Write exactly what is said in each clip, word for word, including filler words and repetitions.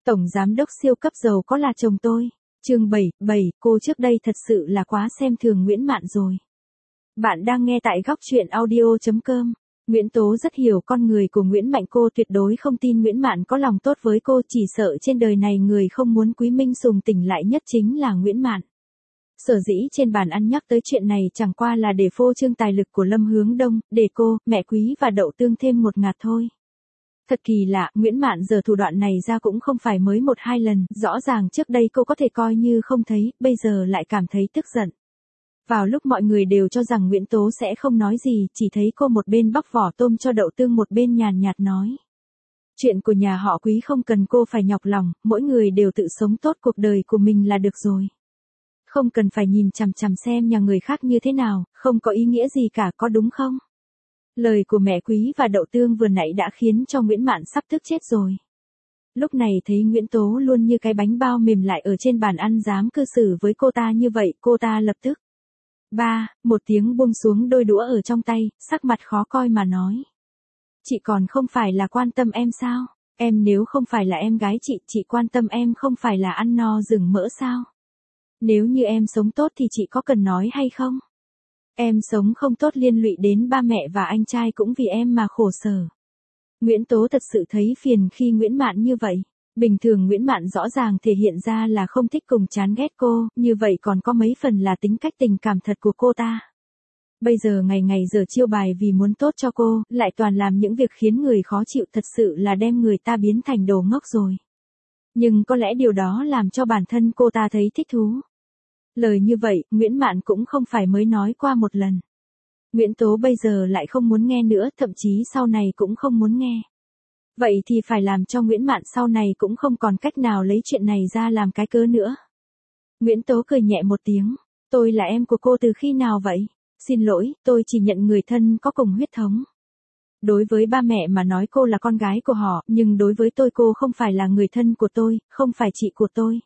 Tổng giám đốc siêu cấp giàu có là chồng tôi. Chương bảy, bảy, cô trước đây thật sự là quá xem thường Nguyễn Mạn rồi. Bạn đang nghe tại góc truyện audio chấm com. Nguyễn Tố rất hiểu con người của Nguyễn Mạnh, cô tuyệt đối không tin Nguyễn Mạn có lòng tốt với cô, chỉ sợ trên đời này người không muốn Quý Minh Sùng tỉnh lại nhất chính là Nguyễn Mạn. Sở dĩ trên bàn ăn nhắc tới chuyện này chẳng qua là để phô trương tài lực của Lâm Hướng Đông, để cô, mẹ Quý và Đậu Tương thêm một ngạt thôi. Thật kỳ lạ, Nguyễn Mạn giờ thủ đoạn này ra cũng không phải mới một hai lần, rõ ràng trước đây cô có thể coi như không thấy, bây giờ lại cảm thấy tức giận. Vào lúc mọi người đều cho rằng Nguyễn Tố sẽ không nói gì, chỉ thấy cô một bên bóc vỏ tôm cho Đậu Tương, một bên nhàn nhạt nói. Chuyện của nhà họ Quý không cần cô phải nhọc lòng, mỗi người đều tự sống tốt cuộc đời của mình là được rồi. Không cần phải nhìn chằm chằm xem nhà người khác như thế nào, không có ý nghĩa gì cả, có đúng không? Lời của mẹ Quý và Đậu Tương vừa nãy đã khiến cho Nguyễn Mạn sắp tức chết rồi. Lúc này thấy Nguyễn Tố luôn như cái bánh bao mềm lại ở trên bàn ăn dám cư xử với cô ta như vậy, cô ta lập tức. Ba, một tiếng buông xuống đôi đũa ở trong tay, sắc mặt khó coi mà nói. Chị còn không phải là quan tâm em sao? Em nếu không phải là em gái chị, chị quan tâm em không phải là ăn no rừng mỡ sao? Nếu như em sống tốt thì chị có cần nói hay không? Em sống không tốt liên lụy đến ba mẹ và anh trai cũng vì em mà khổ sở. Nguyễn Tố thật sự thấy phiền khi Nguyễn Mạn như vậy. Bình thường Nguyễn Mạn rõ ràng thể hiện ra là không thích cùng chán ghét cô, như vậy còn có mấy phần là tính cách tình cảm thật của cô ta. Bây giờ ngày ngày giờ chiêu bài vì muốn tốt cho cô, lại toàn làm những việc khiến người khó chịu, thật sự là đem người ta biến thành đồ ngốc rồi. Nhưng có lẽ điều đó làm cho bản thân cô ta thấy thích thú. Lời như vậy, Nguyễn Mạn cũng không phải mới nói qua một lần. Nguyễn Tố bây giờ lại không muốn nghe nữa, thậm chí sau này cũng không muốn nghe. Vậy thì phải làm cho Nguyễn Mạn sau này cũng không còn cách nào lấy chuyện này ra làm cái cớ nữa. Nguyễn Tố cười nhẹ một tiếng. Tôi là em của cô từ khi nào vậy? Xin lỗi, tôi chỉ nhận người thân có cùng huyết thống. Đối với ba mẹ mà nói cô là con gái của họ, nhưng đối với tôi cô không phải là người thân của tôi, không phải chị của tôi.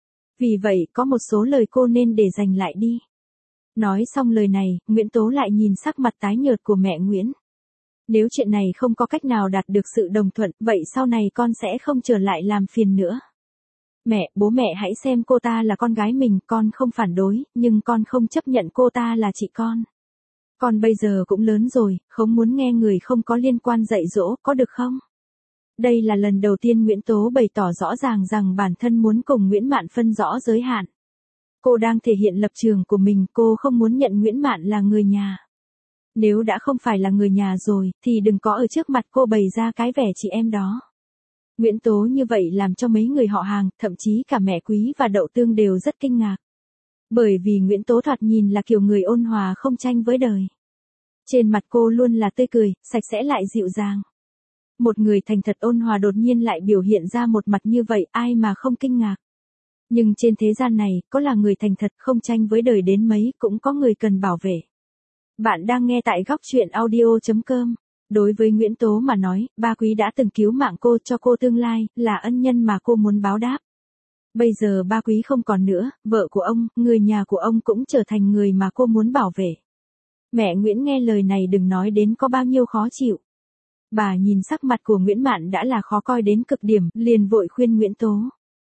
Vì vậy, có một số lời cô nên để dành lại đi. Nói xong lời này, Nguyễn Tố lại nhìn sắc mặt tái nhợt của mẹ Nguyễn. Nếu chuyện này không có cách nào đạt được sự đồng thuận, vậy sau này con sẽ không trở lại làm phiền nữa. Mẹ, bố mẹ hãy xem cô ta là con gái mình, con không phản đối, nhưng con không chấp nhận cô ta là chị con. Con bây giờ cũng lớn rồi, không muốn nghe người không có liên quan dạy dỗ, có được không? Đây là lần đầu tiên Nguyễn Tố bày tỏ rõ ràng rằng bản thân muốn cùng Nguyễn Mạn phân rõ giới hạn. Cô đang thể hiện lập trường của mình, cô không muốn nhận Nguyễn Mạn là người nhà. Nếu đã không phải là người nhà rồi, thì đừng có ở trước mặt cô bày ra cái vẻ chị em đó. Nguyễn Tố như vậy làm cho mấy người họ hàng, thậm chí cả mẹ Quý và Đậu Tương đều rất kinh ngạc. Bởi vì Nguyễn Tố thoạt nhìn là kiểu người ôn hòa không tranh với đời. Trên mặt cô luôn là tươi cười, sạch sẽ lại dịu dàng. Một người thành thật ôn hòa đột nhiên lại biểu hiện ra một mặt như vậy, ai mà không kinh ngạc. Nhưng trên thế gian này, có là người thành thật không tranh với đời đến mấy, cũng có người cần bảo vệ. Bạn đang nghe tại góc truyện audio chấm com. Đối với Nguyễn Tố mà nói, ba Quý đã từng cứu mạng cô, cho cô tương lai, là ân nhân mà cô muốn báo đáp. Bây giờ ba Quý không còn nữa, vợ của ông, người nhà của ông cũng trở thành người mà cô muốn bảo vệ. Mẹ Nguyễn nghe lời này đừng nói đến có bao nhiêu khó chịu. Bà nhìn sắc mặt của Nguyễn Mạn đã là khó coi đến cực điểm, liền vội khuyên Nguyễn Tố.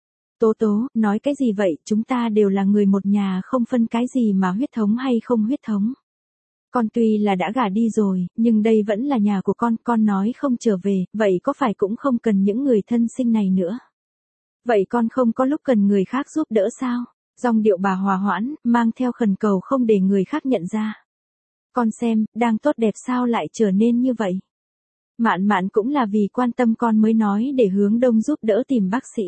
Tố Tố, nói cái gì vậy, chúng ta đều là người một nhà, không phân cái gì mà huyết thống hay không huyết thống. Con tuy là đã gả đi rồi, nhưng đây vẫn là nhà của con, con nói không trở về, vậy có phải cũng không cần những người thân sinh này nữa. Vậy con không có lúc cần người khác giúp đỡ sao? Giọng điệu bà hòa hoãn, mang theo khẩn cầu không để người khác nhận ra. Con xem, đang tốt đẹp sao lại trở nên như vậy? Mạn Mạn cũng là vì quan tâm con mới nói để Hướng Đông giúp đỡ tìm bác sĩ.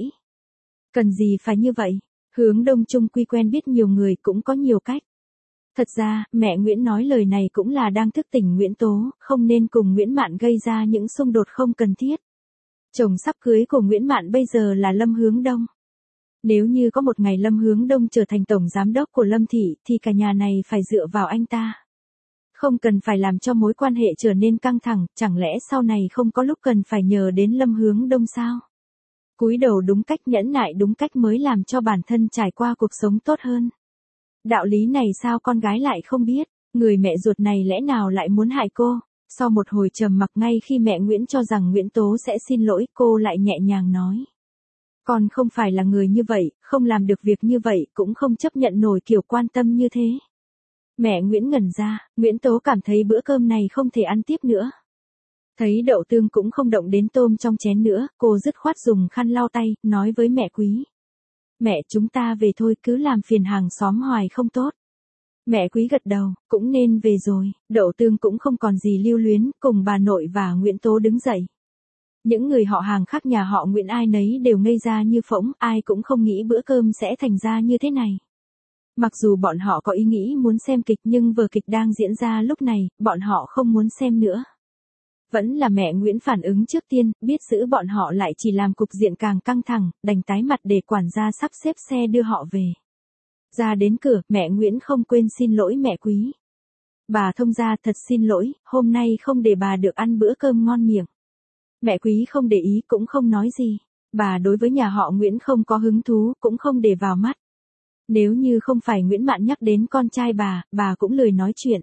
Cần gì phải như vậy? Hướng Đông chung quy quen biết nhiều người, cũng có nhiều cách. Thật ra, mẹ Nguyễn nói lời này cũng là đang thức tỉnh Nguyễn Tố, không nên cùng Nguyễn Mạn gây ra những xung đột không cần thiết. Chồng sắp cưới của Nguyễn Mạn bây giờ là Lâm Hướng Đông. Nếu như có một ngày Lâm Hướng Đông trở thành tổng giám đốc của Lâm Thị, thì cả nhà này phải dựa vào anh ta. Không cần phải làm cho mối quan hệ trở nên căng thẳng, chẳng lẽ sau này không có lúc cần phải nhờ đến Lâm Hướng Đông sao? Cúi đầu đúng cách, nhẫn nại đúng cách mới làm cho bản thân trải qua cuộc sống tốt hơn. Đạo lý này sao con gái lại không biết, người mẹ ruột này lẽ nào lại muốn hại cô? Sau một hồi trầm mặc, ngay khi mẹ Nguyễn cho rằng Nguyễn Tố sẽ xin lỗi, cô lại nhẹ nhàng nói. Con không phải là người như vậy, không làm được việc như vậy, cũng không chấp nhận nổi kiểu quan tâm như thế. Mẹ Nguyễn ngẩn ra, Nguyễn Tố cảm thấy bữa cơm này không thể ăn tiếp nữa. Thấy đậu tương cũng không động đến tôm trong chén nữa, cô dứt khoát dùng khăn lau tay, nói với mẹ Quý. Mẹ, chúng ta về thôi, cứ làm phiền hàng xóm hoài không tốt. Mẹ Quý gật đầu, cũng nên về rồi. Đậu tương cũng không còn gì lưu luyến, cùng bà nội và Nguyễn Tố đứng dậy. Những người họ hàng khác nhà họ Nguyễn ai nấy đều ngây ra như phỗng, ai cũng không nghĩ bữa cơm sẽ thành ra như thế này. Mặc dù bọn họ có ý nghĩ muốn xem kịch nhưng vở kịch đang diễn ra lúc này, bọn họ không muốn xem nữa. Vẫn là mẹ Nguyễn phản ứng trước tiên, biết giữ bọn họ lại chỉ làm cục diện càng căng thẳng, đành tái mặt để quản gia sắp xếp xe đưa họ về. Ra đến cửa, mẹ Nguyễn không quên xin lỗi mẹ Quý. Bà thông gia thật xin lỗi, hôm nay không để bà được ăn bữa cơm ngon miệng. Mẹ Quý không để ý cũng không nói gì. Bà đối với nhà họ Nguyễn không có hứng thú, cũng không để vào mắt. Nếu như không phải Nguyễn Mạn nhắc đến con trai bà, bà cũng lười nói chuyện.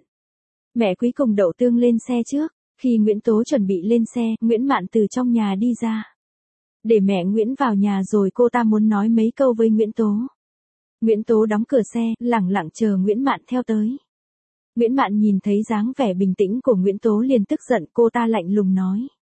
Mẹ Quý cùng đậu tương lên xe trước. Khi Nguyễn Tố chuẩn bị lên xe, Nguyễn Mạn từ trong nhà đi ra. Để mẹ Nguyễn vào nhà rồi cô ta muốn nói mấy câu với Nguyễn Tố. Nguyễn Tố đóng cửa xe, lẳng lặng chờ Nguyễn Mạn theo tới. Nguyễn Mạn nhìn thấy dáng vẻ bình tĩnh của Nguyễn Tố liền tức giận, cô ta lạnh lùng nói.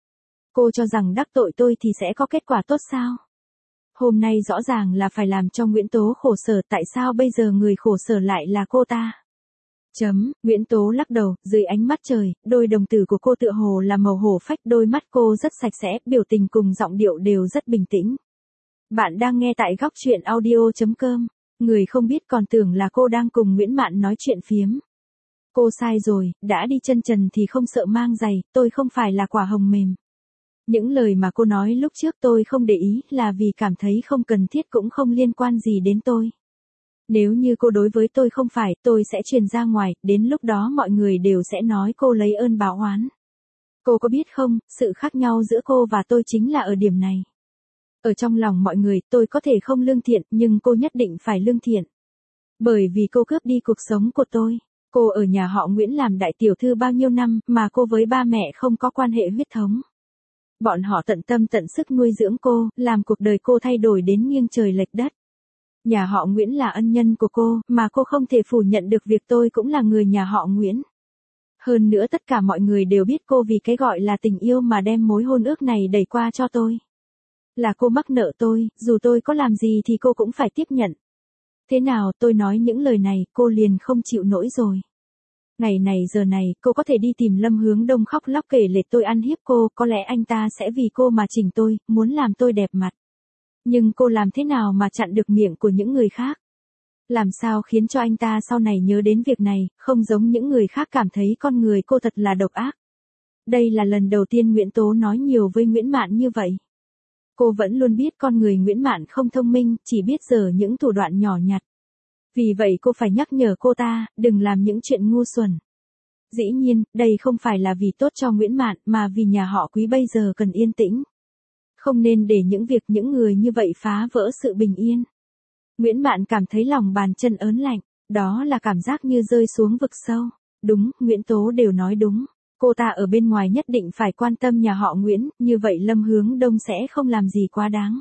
Cô cho rằng đắc tội tôi thì sẽ có kết quả tốt sao? Hôm nay rõ ràng là phải làm cho Nguyễn Tố khổ sở, tại sao bây giờ người khổ sở lại là cô ta? Chấm, Nguyễn Tố lắc đầu, dưới ánh mắt trời, đôi đồng tử của cô tựa hồ là màu hổ phách, đôi mắt cô rất sạch sẽ, biểu tình cùng giọng điệu đều rất bình tĩnh. Bạn đang nghe tại góc truyện audio chấm com, người không biết còn tưởng là cô đang cùng Nguyễn Mạn nói chuyện phiếm. Cô sai rồi, đã đi chân trần thì không sợ mang giày, tôi không phải là quả hồng mềm. Những lời mà cô nói lúc trước tôi không để ý là vì cảm thấy không cần thiết cũng không liên quan gì đến tôi. Nếu như cô đối với tôi không phải, tôi sẽ truyền ra ngoài, đến lúc đó mọi người đều sẽ nói cô lấy ơn báo oán. Cô có biết không, sự khác nhau giữa cô và tôi chính là ở điểm này. Ở trong lòng mọi người, tôi có thể không lương thiện, nhưng cô nhất định phải lương thiện. Bởi vì cô cướp đi cuộc sống của tôi. Cô ở nhà họ Nguyễn làm đại tiểu thư bao nhiêu năm, mà cô với ba mẹ không có quan hệ huyết thống. Bọn họ tận tâm tận sức nuôi dưỡng cô, làm cuộc đời cô thay đổi đến nghiêng trời lệch đất. Nhà họ Nguyễn là ân nhân của cô, mà cô không thể phủ nhận được việc tôi cũng là người nhà họ Nguyễn. Hơn nữa tất cả mọi người đều biết cô vì cái gọi là tình yêu mà đem mối hôn ước này đẩy qua cho tôi. Là cô mắc nợ tôi, dù tôi có làm gì thì cô cũng phải tiếp nhận. Thế nào, tôi nói những lời này, cô liền không chịu nổi rồi. Ngày này giờ này, cô có thể đi tìm Lâm Hướng Đông khóc lóc kể lể tôi ăn hiếp cô, có lẽ anh ta sẽ vì cô mà chỉnh tôi, muốn làm tôi đẹp mặt. Nhưng cô làm thế nào mà chặn được miệng của những người khác? Làm sao khiến cho anh ta sau này nhớ đến việc này, không giống những người khác cảm thấy con người cô thật là độc ác. Đây là lần đầu tiên Nguyễn Tố nói nhiều với Nguyễn Mạn như vậy. Cô vẫn luôn biết con người Nguyễn Mạn không thông minh, chỉ biết giở những thủ đoạn nhỏ nhặt. Vì vậy cô phải nhắc nhở cô ta, đừng làm những chuyện ngu xuẩn. Dĩ nhiên, đây không phải là vì tốt cho Nguyễn Mạn, mà vì nhà họ Quý bây giờ cần yên tĩnh. Không nên để những việc những người như vậy phá vỡ sự bình yên. Nguyễn Mạn cảm thấy lòng bàn chân ớn lạnh, đó là cảm giác như rơi xuống vực sâu. Đúng, Nguyễn Tố đều nói đúng. Cô ta ở bên ngoài nhất định phải quan tâm nhà họ Nguyễn, như vậy Lâm Hướng Đông sẽ không làm gì quá đáng.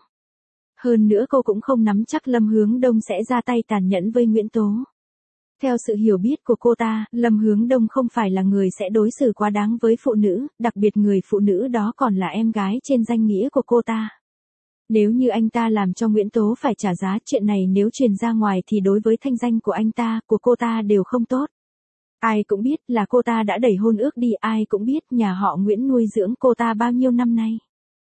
Hơn nữa cô cũng không nắm chắc Lâm Hướng Đông sẽ ra tay tàn nhẫn với Nguyễn Tố. Theo sự hiểu biết của cô ta, Lâm Hướng Đông không phải là người sẽ đối xử quá đáng với phụ nữ, đặc biệt người phụ nữ đó còn là em gái trên danh nghĩa của cô ta. Nếu như anh ta làm cho Nguyễn Tố phải trả giá, chuyện này nếu truyền ra ngoài thì đối với thanh danh của anh ta, của cô ta đều không tốt. Ai cũng biết là cô ta đã đẩy hôn ước đi, ai cũng biết nhà họ Nguyễn nuôi dưỡng cô ta bao nhiêu năm nay.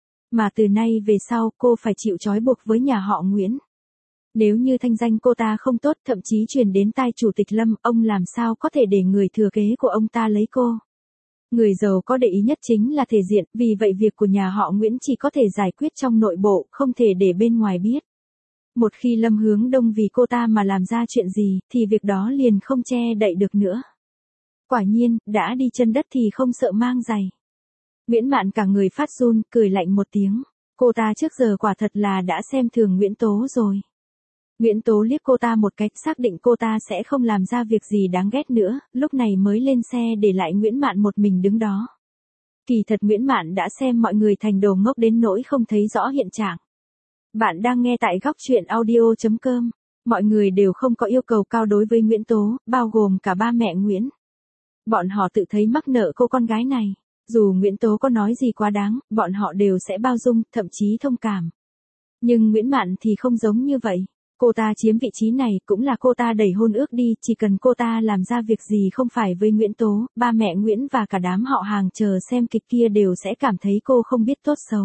Mà từ nay về sau cô phải chịu trói buộc với nhà họ Nguyễn. Nếu như thanh danh cô ta không tốt, thậm chí truyền đến tai chủ tịch Lâm, ông làm sao có thể để người thừa kế của ông ta lấy cô. Người giàu có để ý nhất chính là thể diện, vì vậy việc của nhà họ Nguyễn chỉ có thể giải quyết trong nội bộ, không thể để bên ngoài biết. Một khi Lâm Hướng Đông vì cô ta mà làm ra chuyện gì, thì việc đó liền không che đậy được nữa. Quả nhiên, đã đi chân đất thì không sợ mang giày. Nguyễn Mạn cả người phát run, cười lạnh một tiếng. Cô ta trước giờ quả thật là đã xem thường Nguyễn Tố rồi. Nguyễn Tố liếc cô ta một cái, xác định cô ta sẽ không làm ra việc gì đáng ghét nữa, lúc này mới lên xe để lại Nguyễn Mạn một mình đứng đó. Kỳ thật Nguyễn Mạn đã xem mọi người thành đồ ngốc đến nỗi không thấy rõ hiện trạng. Bạn đang nghe tại góc truyện audio chấm com. Mọi người đều không có yêu cầu cao đối với Nguyễn Tố, bao gồm cả ba mẹ Nguyễn. Bọn họ tự thấy mắc nợ cô con gái này. Dù Nguyễn Tố có nói gì quá đáng, bọn họ đều sẽ bao dung, thậm chí thông cảm. Nhưng Nguyễn Mạn thì không giống như vậy. Cô ta chiếm vị trí này cũng là cô ta đẩy hôn ước đi, chỉ cần cô ta làm ra việc gì không phải với Nguyễn Tố, ba mẹ Nguyễn và cả đám họ hàng chờ xem kịch kia đều sẽ cảm thấy cô không biết tốt xấu.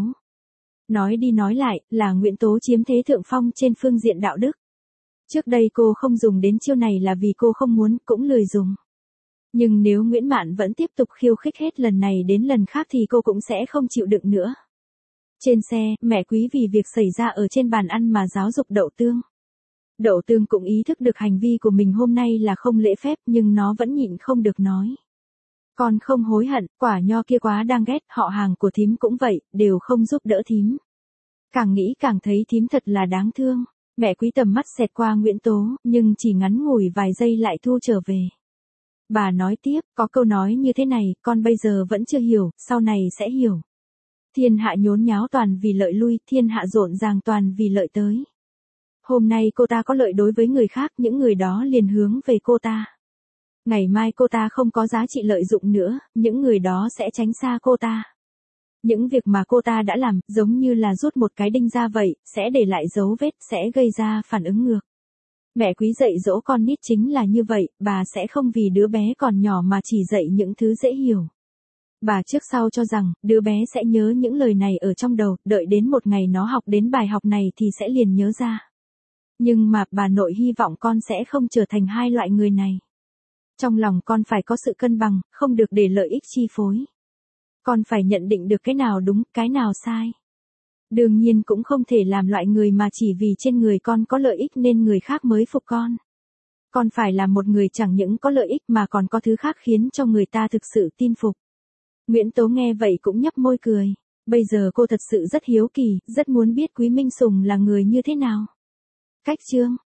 Nói đi nói lại, là Nguyễn Tố chiếm thế thượng phong trên phương diện đạo đức. Trước đây cô không dùng đến chiêu này là vì cô không muốn, cũng lười dùng. Nhưng nếu Nguyễn Mạn vẫn tiếp tục khiêu khích hết lần này đến lần khác thì cô cũng sẽ không chịu đựng nữa. Trên xe, mẹ Quý vì việc xảy ra ở trên bàn ăn mà giáo dục Đậu Tương. Đậu Tương cũng ý thức được hành vi của mình hôm nay là không lễ phép nhưng nó vẫn nhịn không được nói. Con không hối hận, quả nho kia quá đang ghét, họ hàng của thím cũng vậy, đều không giúp đỡ thím. Càng nghĩ càng thấy thím thật là đáng thương. Mẹ Quý tầm mắt xẹt qua Nguyễn Tố, nhưng chỉ ngắn ngủi vài giây lại thu trở về. Bà nói tiếp, có câu nói như thế này, con bây giờ vẫn chưa hiểu, sau này sẽ hiểu. Thiên hạ nhốn nháo toàn vì lợi lui, thiên hạ rộn ràng toàn vì lợi tới. Hôm nay cô ta có lợi đối với người khác, những người đó liền hướng về cô ta. Ngày mai cô ta không có giá trị lợi dụng nữa, những người đó sẽ tránh xa cô ta. Những việc mà cô ta đã làm, giống như là rút một cái đinh ra vậy, sẽ để lại dấu vết, sẽ gây ra phản ứng ngược. Mẹ Quý dạy dỗ con nít chính là như vậy, bà sẽ không vì đứa bé còn nhỏ mà chỉ dạy những thứ dễ hiểu. Bà trước sau cho rằng, đứa bé sẽ nhớ những lời này ở trong đầu, đợi đến một ngày nó học đến bài học này thì sẽ liền nhớ ra. Nhưng mà, bà nội hy vọng con sẽ không trở thành hai loại người này. Trong lòng con phải có sự cân bằng, không được để lợi ích chi phối. Con phải nhận định được cái nào đúng, cái nào sai. Đương nhiên cũng không thể làm loại người mà chỉ vì trên người con có lợi ích nên người khác mới phục con. Con phải là một người chẳng những có lợi ích mà còn có thứ khác khiến cho người ta thực sự tin phục. Nguyễn Tố nghe vậy cũng nhấp môi cười. Bây giờ cô thật sự rất hiếu kỳ, rất muốn biết Quý Minh Sùng là người như thế nào. Cách chương